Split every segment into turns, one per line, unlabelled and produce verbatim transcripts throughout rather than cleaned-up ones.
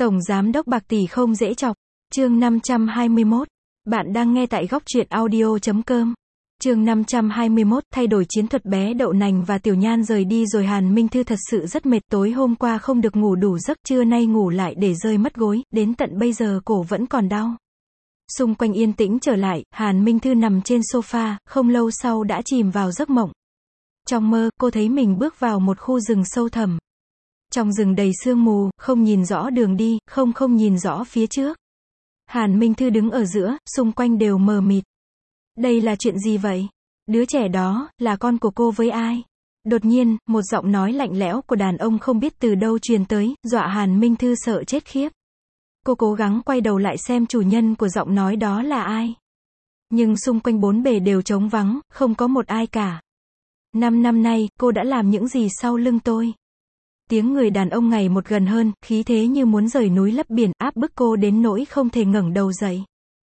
Tổng giám đốc bạc tỷ không dễ chọc. Chương năm trăm hai mươi mốt. Bạn đang nghe tại góc truyện audio chấm com. Chương năm trăm hai mươi mốt, thay đổi chiến thuật bé đậu nành và tiểu nhan rời đi rồi. Hàn Minh Thư thật sự rất mệt, tối hôm qua không được ngủ đủ giấc, trưa nay ngủ lại để rơi mất gối, đến tận bây giờ cổ vẫn còn đau. Xung quanh yên tĩnh trở lại, Hàn Minh Thư nằm trên sofa, không lâu sau đã chìm vào giấc mộng. Trong mơ, cô thấy mình bước vào một khu rừng sâu thẳm. Trong rừng đầy sương mù, không nhìn rõ đường đi, không không nhìn rõ phía trước. Hàn Minh Thư đứng ở giữa, xung quanh đều mờ mịt. Đây là chuyện gì vậy? Đứa trẻ đó, là con của cô với ai? Đột nhiên, một giọng nói lạnh lẽo của đàn ông không biết từ đâu truyền tới, dọa Hàn Minh Thư sợ chết khiếp. Cô cố gắng quay đầu lại xem chủ nhân của giọng nói đó là ai. Nhưng xung quanh bốn bề đều trống vắng, không có một ai cả. Năm năm nay, cô đã làm những gì sau lưng tôi? Tiếng người đàn ông ngày một gần hơn, khí thế như muốn rời núi lấp biển, áp bức cô đến nỗi không thể ngẩng đầu dậy.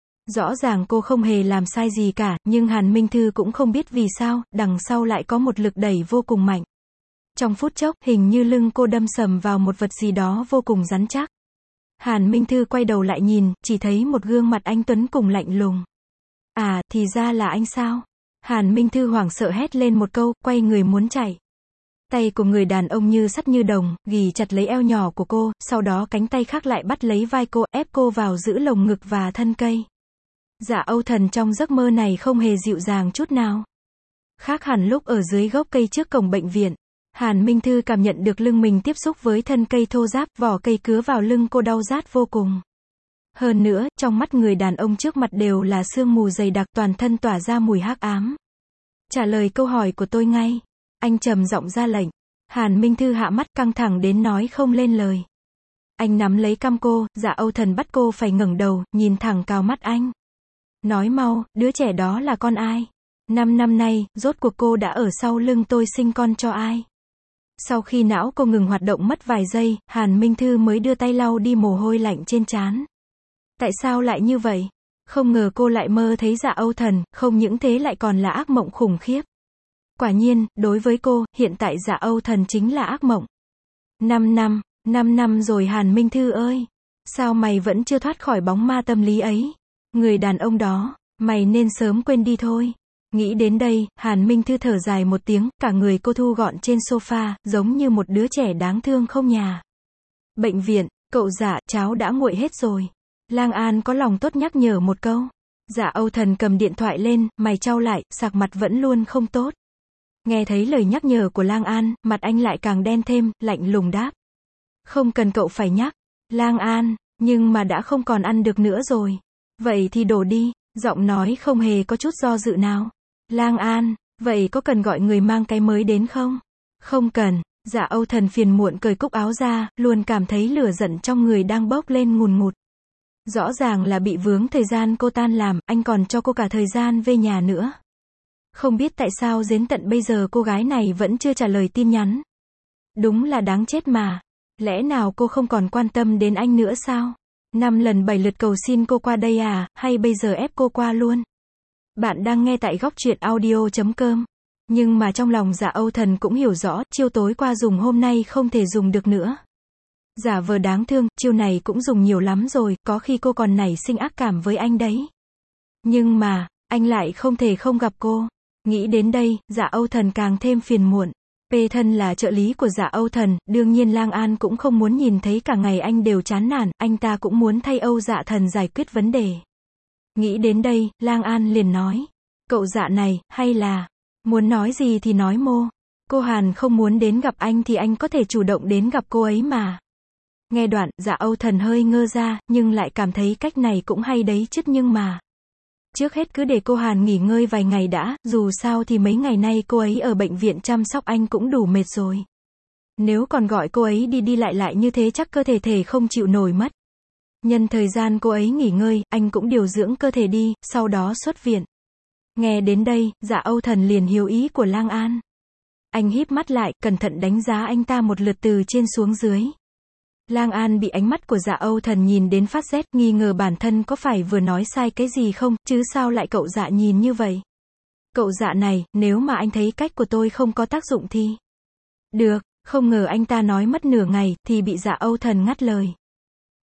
Rõ ràng cô không hề làm sai gì cả, nhưng Hàn Minh Thư cũng không biết vì sao, đằng sau lại có một lực đẩy vô cùng mạnh. Trong phút chốc, hình như lưng cô đâm sầm vào một vật gì đó vô cùng rắn chắc. Hàn Minh Thư quay đầu lại nhìn, chỉ thấy một gương mặt anh tuấn cùng lạnh lùng. À, thì ra là anh sao? Hàn Minh Thư hoảng sợ hét lên một câu, quay người muốn chạy. Tay của người đàn ông như sắt như đồng, ghì chặt lấy eo nhỏ của cô, sau đó cánh tay khác lại bắt lấy vai cô, ép cô vào giữ lồng ngực và thân cây. Dạ Âu Thần trong giấc mơ này không hề dịu dàng chút nào. Khác hẳn lúc ở dưới gốc cây trước cổng bệnh viện. Hàn Minh Thư cảm nhận được lưng mình tiếp xúc với thân cây thô ráp, vỏ cây cứa vào lưng cô đau rát vô cùng. Hơn nữa, trong mắt người đàn ông trước mặt đều là sương mù dày đặc, toàn thân tỏa ra mùi hắc ám. Trả lời câu hỏi của tôi ngay. Anh trầm giọng ra lệnh. Hàn Minh Thư hạ mắt, căng thẳng đến nói không lên lời. Anh nắm lấy cằm cô, Dạ Âu Thần bắt cô phải ngẩng đầu, nhìn thẳng vào mắt anh. Nói mau, đứa trẻ đó là con ai? Năm năm nay, rốt cuộc cô đã ở sau lưng tôi sinh con cho ai? Sau khi não cô ngừng hoạt động mất vài giây, Hàn Minh Thư mới đưa tay lau đi mồ hôi lạnh trên trán. Tại sao lại như vậy? Không ngờ cô lại mơ thấy Dạ Âu Thần, không những thế lại còn là ác mộng khủng khiếp. Quả nhiên, đối với cô, hiện tại Dạ Âu Thần chính là ác mộng. Năm năm, năm năm rồi Hàn Minh Thư ơi. Sao mày vẫn chưa thoát khỏi bóng ma tâm lý ấy? Người đàn ông đó, mày nên sớm quên đi thôi. Nghĩ đến đây, Hàn Minh Thư thở dài một tiếng, cả người cô thu gọn trên sofa, giống như một đứa trẻ đáng thương không nhà. Bệnh viện, cậu Dạ, cháu đã nguội hết rồi. Lang An có lòng tốt nhắc nhở một câu. Dạ Âu Thần cầm điện thoại lên, mày chau lại, sạc mặt vẫn luôn không tốt. Nghe thấy lời nhắc nhở của Lang An, mặt anh lại càng đen thêm, lạnh lùng đáp. Không cần cậu phải nhắc. Lang An, nhưng mà đã không còn ăn được nữa rồi. Vậy thì đổ đi, giọng nói không hề có chút do dự nào. Lang An, vậy có cần gọi người mang cái mới đến không? Không cần. Dạ Âu Thần phiền muộn cởi cúc áo ra, luôn cảm thấy lửa giận trong người đang bốc lên ngùn ngụt. Rõ ràng là bị vướng thời gian cô tan làm, anh còn cho cô cả thời gian về nhà nữa. Không biết tại sao đến tận bây giờ cô gái này vẫn chưa trả lời tin nhắn. Đúng là đáng chết mà. Lẽ nào cô không còn quan tâm đến anh nữa sao? Năm lần bảy lượt cầu xin cô qua đây à, hay bây giờ ép cô qua luôn? Bạn đang nghe tại góc truyện audio chấm com. Nhưng mà trong lòng Dạ Âu Thần cũng hiểu rõ, chiêu tối qua dùng hôm nay không thể dùng được nữa. Giả vờ đáng thương, chiêu này cũng dùng nhiều lắm rồi, có khi cô còn nảy sinh ác cảm với anh đấy. Nhưng mà, anh lại không thể không gặp cô. Nghĩ đến đây, Dạ Âu Thần càng thêm phiền muộn. P thân là trợ lý của Dạ Âu Thần, đương nhiên Lang An cũng không muốn nhìn thấy cả ngày anh đều chán nản, anh ta cũng muốn thay Âu Dạ Thần giải quyết vấn đề. Nghĩ đến đây, Lang An liền nói. Cậu Dạ này, hay là, muốn nói gì thì nói mô. Cô Hàn không muốn đến gặp anh thì anh có thể chủ động đến gặp cô ấy mà. Nghe đoạn, Dạ Âu Thần hơi ngơ ra, nhưng lại cảm thấy cách này cũng hay đấy chứ nhưng mà. Trước hết cứ để cô Hàn nghỉ ngơi vài ngày đã, dù sao thì mấy ngày nay cô ấy ở bệnh viện chăm sóc anh cũng đủ mệt rồi. Nếu còn gọi cô ấy đi đi lại lại như thế chắc cơ thể thể không chịu nổi mất. Nhân thời gian cô ấy nghỉ ngơi, anh cũng điều dưỡng cơ thể đi, sau đó xuất viện. Nghe đến đây, Dạ Âu Thần liền hiểu ý của Lang An. Anh híp mắt lại, cẩn thận đánh giá anh ta một lượt từ trên xuống dưới. Lang An bị ánh mắt của Dạ Âu Thần nhìn đến phát rét, nghi ngờ bản thân có phải vừa nói sai cái gì không, chứ sao lại cậu Dạ nhìn như vậy? Cậu Dạ này, nếu mà anh thấy cách của tôi không có tác dụng thì... Được, không ngờ anh ta nói mất nửa ngày, thì bị Dạ Âu Thần ngắt lời.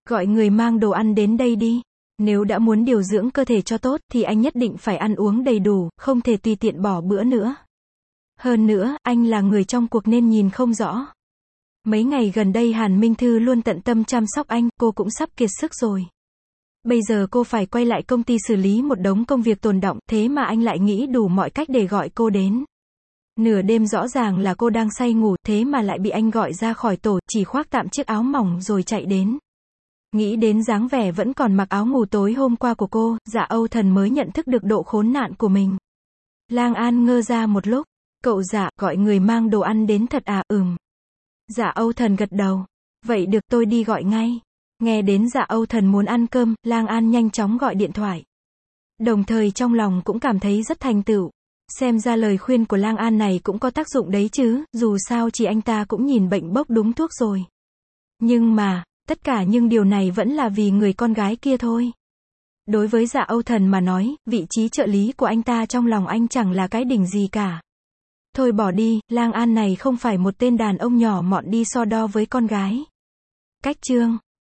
Gọi người mang đồ ăn đến đây đi. Nếu đã muốn điều dưỡng cơ thể cho tốt, thì anh nhất định phải ăn uống đầy đủ, không thể tùy tiện bỏ bữa nữa. Hơn nữa, anh là người trong cuộc nên nhìn không rõ. Mấy ngày gần đây Hàn Minh Thư luôn tận tâm chăm sóc anh, cô cũng sắp kiệt sức rồi. Bây giờ cô phải quay lại công ty xử lý một đống công việc tồn đọng, thế mà anh lại nghĩ đủ mọi cách để gọi cô đến. Nửa đêm rõ ràng là cô đang say ngủ, thế mà lại bị anh gọi ra khỏi tổ, chỉ khoác tạm chiếc áo mỏng rồi chạy đến. Nghĩ đến dáng vẻ vẫn còn mặc áo ngủ tối hôm qua của cô, Dạ Âu Thần mới nhận thức được độ khốn nạn của mình. Lang An ngơ ra một lúc. Cậu Dạ, gọi người mang đồ ăn đến thật à? Ừm. Dạ Âu Thần gật đầu. Vậy được, tôi đi gọi ngay. Nghe đến Dạ Âu Thần muốn ăn cơm, Lang An nhanh chóng gọi điện thoại. Đồng thời trong lòng cũng cảm thấy rất thành tựu. Xem ra lời khuyên của Lang An này cũng có tác dụng đấy chứ, dù sao chỉ anh ta cũng nhìn bệnh bốc đúng thuốc rồi. Nhưng mà, tất cả những điều này vẫn là vì người con gái kia thôi. Đối với Dạ Âu Thần mà nói, vị trí trợ lý của anh ta trong lòng anh chẳng là cái đỉnh gì cả. Thôi bỏ đi, Lang An này không phải một tên đàn ông nhỏ mọn đi so đo với con gái. Cách chương